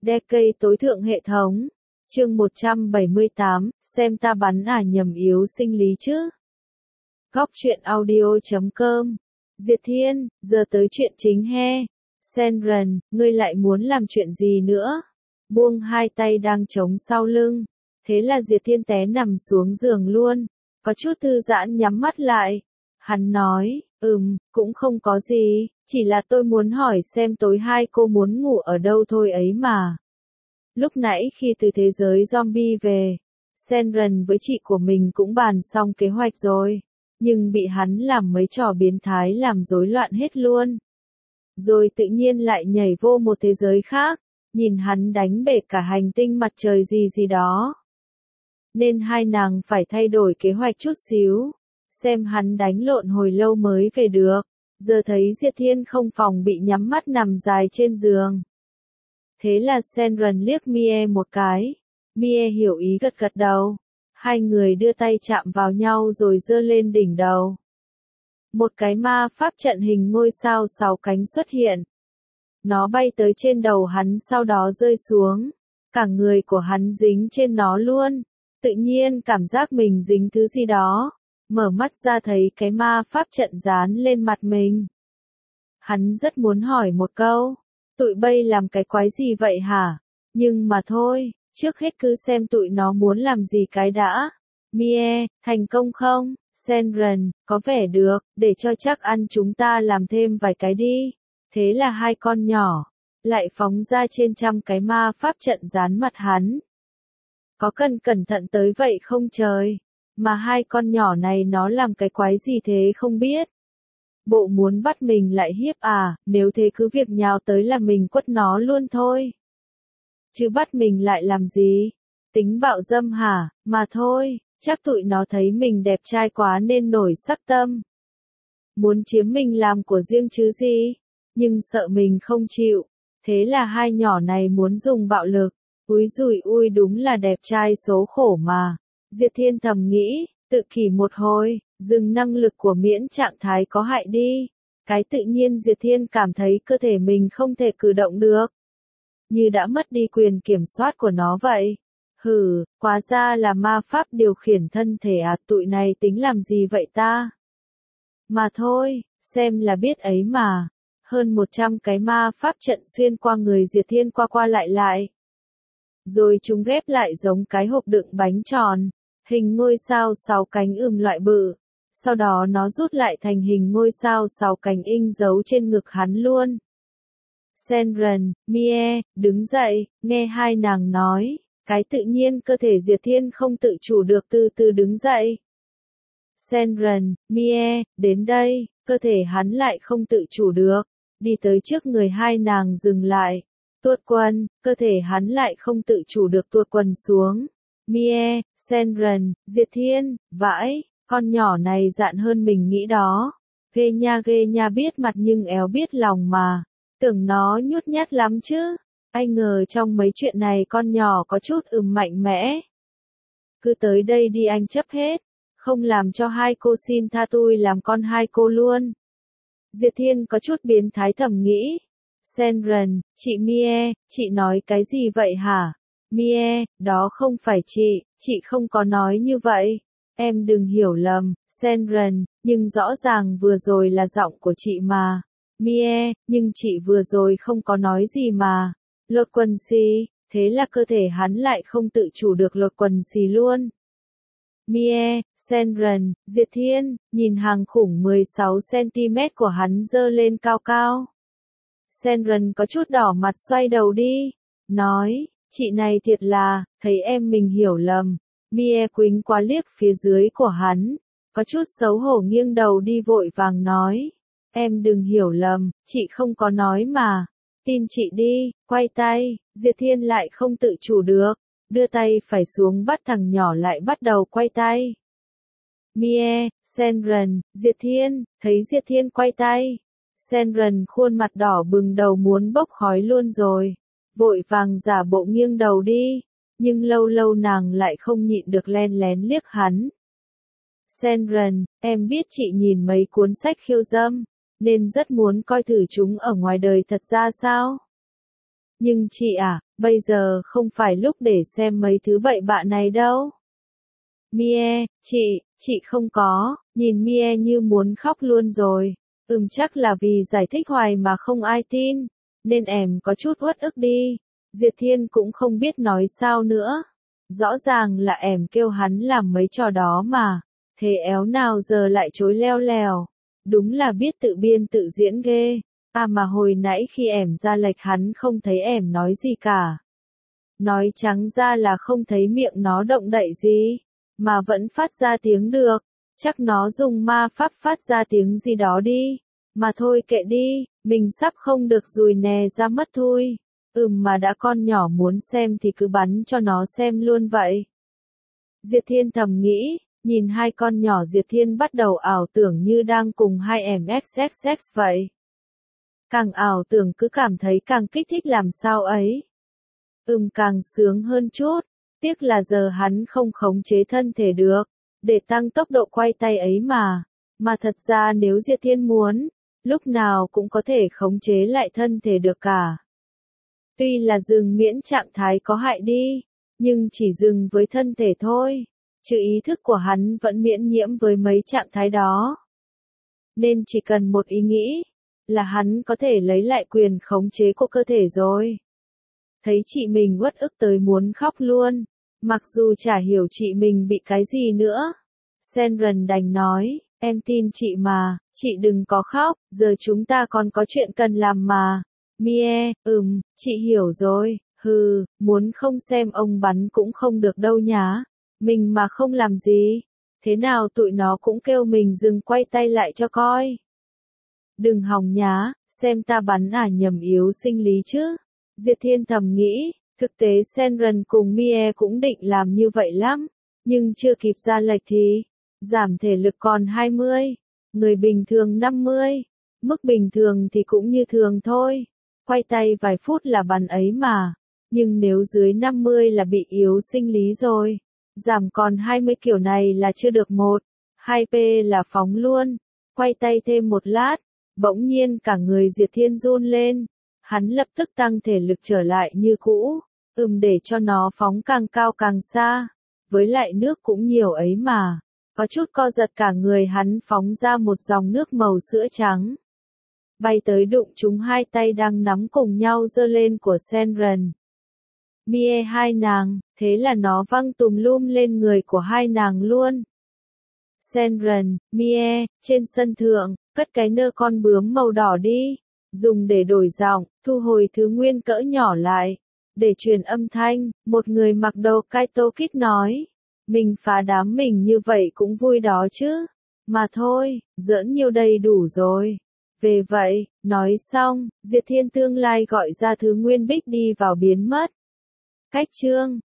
Decade tối thượng hệ thống. Chương 178, xem ta bắn nhầm yếu sinh lý chứ. Góc truyện audio.com. Diệt Thiên, giờ tới chuyện chính he. Senran, ngươi lại muốn làm chuyện gì nữa? Buông hai tay đang chống sau lưng. Thế là Diệt Thiên té nằm xuống giường luôn. Có chút thư giãn nhắm mắt lại. Hắn nói, cũng không có gì, chỉ là tôi muốn hỏi xem tối hai cô muốn ngủ ở đâu thôi ấy mà. Lúc nãy khi từ thế giới zombie về, Senran với chị của mình cũng bàn xong kế hoạch rồi, nhưng bị hắn làm mấy trò biến thái làm rối loạn hết luôn. Rồi tự nhiên lại nhảy vô một thế giới khác, nhìn hắn đánh bể cả hành tinh mặt trời gì đó. Nên hai nàng phải thay đổi kế hoạch chút xíu, xem hắn đánh lộn hồi lâu mới về được. Giờ thấy Diệt Thiên không phòng bị nhắm mắt nằm dài trên giường. Thế là Senran liếc Mie một cái. Mie hiểu ý gật gật đầu. Hai người đưa tay chạm vào nhau rồi giơ lên đỉnh đầu. Một cái ma pháp trận hình ngôi sao 6 cánh xuất hiện. Nó bay tới trên đầu hắn sau đó rơi xuống. Cả người của hắn dính trên nó luôn. Tự nhiên cảm giác mình dính thứ gì đó. Mở mắt ra thấy cái ma pháp trận dán lên mặt mình. Hắn rất muốn hỏi một câu. Tụi bay làm cái quái gì vậy hả? Nhưng mà thôi, trước hết cứ xem tụi nó muốn làm gì cái đã. Mie, thành công không? Senran, có vẻ được, để cho chắc ăn chúng ta làm thêm vài cái đi. Thế là hai con nhỏ, lại phóng ra trên trăm cái ma pháp trận dán mặt hắn. Có cần cẩn thận tới vậy không trời? Mà hai con nhỏ này nó làm cái quái gì thế không biết. Bộ muốn bắt mình lại hiếp à, nếu thế cứ việc nhào tới là mình quất nó luôn thôi. Chứ bắt mình lại làm gì? Tính bạo dâm hả? Mà thôi, chắc tụi nó thấy mình đẹp trai quá nên nổi sắc tâm. Muốn chiếm mình làm của riêng chứ gì? Nhưng sợ mình không chịu. Thế là hai nhỏ này muốn dùng bạo lực. Úi dùi ui đúng là đẹp trai số khổ mà. Diệt Thiên thầm nghĩ, tự kỷ một hồi. Dừng năng lực của miễn trạng thái có hại đi. Cái tự nhiên Diệt Thiên cảm thấy cơ thể mình không thể cử động được. Như đã mất đi quyền kiểm soát của nó vậy. Hóa ra là ma pháp điều khiển thân thể à, tụi này tính làm gì vậy ta? Mà thôi, xem là biết ấy mà. Hơn 100 cái ma pháp trận xuyên qua người Diệt Thiên qua lại. Rồi chúng ghép lại giống cái hộp đựng bánh tròn. Hình ngôi sao 6 cánh loại bự. Sau đó nó rút lại thành hình ngôi sao 6 cánh in dấu trên ngực hắn luôn. Senran, Mie, đứng dậy, nghe hai nàng nói. Cái tự nhiên cơ thể Diệt Thiên không tự chủ được từ từ đứng dậy. Senran, Mie, đến đây, cơ thể hắn lại không tự chủ được. Đi tới trước người hai nàng dừng lại. Tuột quần, cơ thể hắn lại không tự chủ được tuột quần xuống. Mie, Senran, Diệt Thiên, vãi, con nhỏ này dạn hơn mình nghĩ đó. Ghê nha biết mặt nhưng éo biết lòng mà. Tưởng nó nhút nhát lắm chứ. Ai ngờ trong mấy chuyện này con nhỏ có chút mạnh mẽ. Cứ tới đây đi anh chấp hết. Không làm cho hai cô xin tha tôi làm con hai cô luôn. Diệt Thiên có chút biến thái thầm nghĩ. Senran, chị Mie, chị nói cái gì vậy hả? Mie, đó không phải chị không có nói như vậy. Em đừng hiểu lầm, Senran, nhưng rõ ràng vừa rồi là giọng của chị mà. Mie, nhưng chị vừa rồi không có nói gì mà. Lột quần xì, thế là cơ thể hắn lại không tự chủ được lột quần xì luôn. Mie, Senran, Diệt Thiên, nhìn hàng khủng 16cm của hắn dơ lên cao cao. Senran có chút đỏ mặt xoay đầu đi. Nói, chị này thiệt là, thấy em mình hiểu lầm. Mie quýnh quá liếc phía dưới của hắn. Có chút xấu hổ nghiêng đầu đi vội vàng nói. Em đừng hiểu lầm, chị không có nói mà. Tin chị đi, quay tay, Diệt Thiên lại không tự chủ được. Đưa tay phải xuống bắt thằng nhỏ lại bắt đầu quay tay. Mie, Senran, Diệt Thiên, thấy Diệt Thiên quay tay. Senran khuôn mặt đỏ bừng đầu muốn bốc khói luôn rồi. Vội vàng giả bộ nghiêng đầu đi. Nhưng lâu lâu nàng lại không nhịn được len lén liếc hắn. Senran, em biết chị nhìn mấy cuốn sách khiêu dâm, nên rất muốn coi thử chúng ở ngoài đời thật ra sao. Nhưng chị à, bây giờ không phải lúc để xem mấy thứ bậy bạ này đâu. Mie, chị không có, nhìn Mie như muốn khóc luôn rồi. Chắc là vì giải thích hoài mà không ai tin, nên em có chút uất ức đi. Diệp Thiên cũng không biết nói sao nữa. Rõ ràng là em kêu hắn làm mấy trò đó mà, thế éo nào giờ lại chối leo lèo. Đúng là biết tự biên tự diễn ghê. À mà hồi nãy khi em ra lệch hắn không thấy em nói gì cả. Nói trắng ra là không thấy miệng nó động đậy gì, mà vẫn phát ra tiếng được. Chắc nó dùng ma pháp phát ra tiếng gì đó đi. Mà thôi kệ đi, mình sắp không được dùi nè ra mất thôi. Mà đã con nhỏ muốn xem thì cứ bắn cho nó xem luôn vậy. Diệp Thiên thầm nghĩ, nhìn hai con nhỏ Diệp Thiên bắt đầu ảo tưởng như đang cùng hai em XXX vậy. Càng ảo tưởng cứ cảm thấy càng kích thích làm sao ấy. Càng sướng hơn chút, tiếc là giờ hắn không khống chế thân thể được, để tăng tốc độ quay tay ấy mà. Mà thật ra nếu Diệp Thiên muốn, lúc nào cũng có thể khống chế lại thân thể được cả. Tuy là dừng miễn trạng thái có hại đi, nhưng chỉ dừng với thân thể thôi, chứ ý thức của hắn vẫn miễn nhiễm với mấy trạng thái đó. Nên chỉ cần một ý nghĩ, là hắn có thể lấy lại quyền khống chế của cơ thể rồi. Thấy chị mình uất ức tới muốn khóc luôn, mặc dù chả hiểu chị mình bị cái gì nữa. Senran đành nói, em tin chị mà, chị đừng có khóc, giờ chúng ta còn có chuyện cần làm mà. Mie, chị hiểu rồi, muốn không xem ông bắn cũng không được đâu nhá. Mình mà không làm gì, thế nào tụi nó cũng kêu mình dừng quay tay lại cho coi. Đừng hòng nhá, xem ta bắn à nhầm yếu sinh lý chứ. Diệp Thiên thầm nghĩ, thực tế Senran cùng Mie cũng định làm như vậy lắm, nhưng chưa kịp ra lệch thì, giảm thể lực còn 20, người bình thường 50, mức bình thường thì cũng như thường thôi, quay tay vài phút là bắn ấy mà, nhưng nếu dưới 50 là bị yếu sinh lý rồi, giảm còn 20 kiểu này là chưa được 2p là phóng luôn, quay tay thêm một lát, bỗng nhiên cả người Diệp Thiên run lên. Hắn lập tức tăng thể lực trở lại như cũ, để cho nó phóng càng cao càng xa, với lại nước cũng nhiều ấy mà, có chút co giật cả người hắn phóng ra một dòng nước màu sữa trắng. Bay tới đụng trúng hai tay đang nắm cùng nhau giơ lên của Senran. Mie hai nàng, thế là nó văng tùm lum lên người của hai nàng luôn. Senran, Mie, trên sân thượng, cất cái nơ con bướm màu đỏ đi. Dùng để đổi giọng, thu hồi thứ nguyên cỡ nhỏ lại. Để truyền âm thanh, một người mặc đồ Kaito Kid nói. Mình phá đám mình như vậy cũng vui đó chứ. Mà thôi, giỡn nhiêu đây đủ rồi. Về vậy, nói xong, Diệp Thiên tương lai gọi ra thứ nguyên bích đi vào biến mất. Cách chương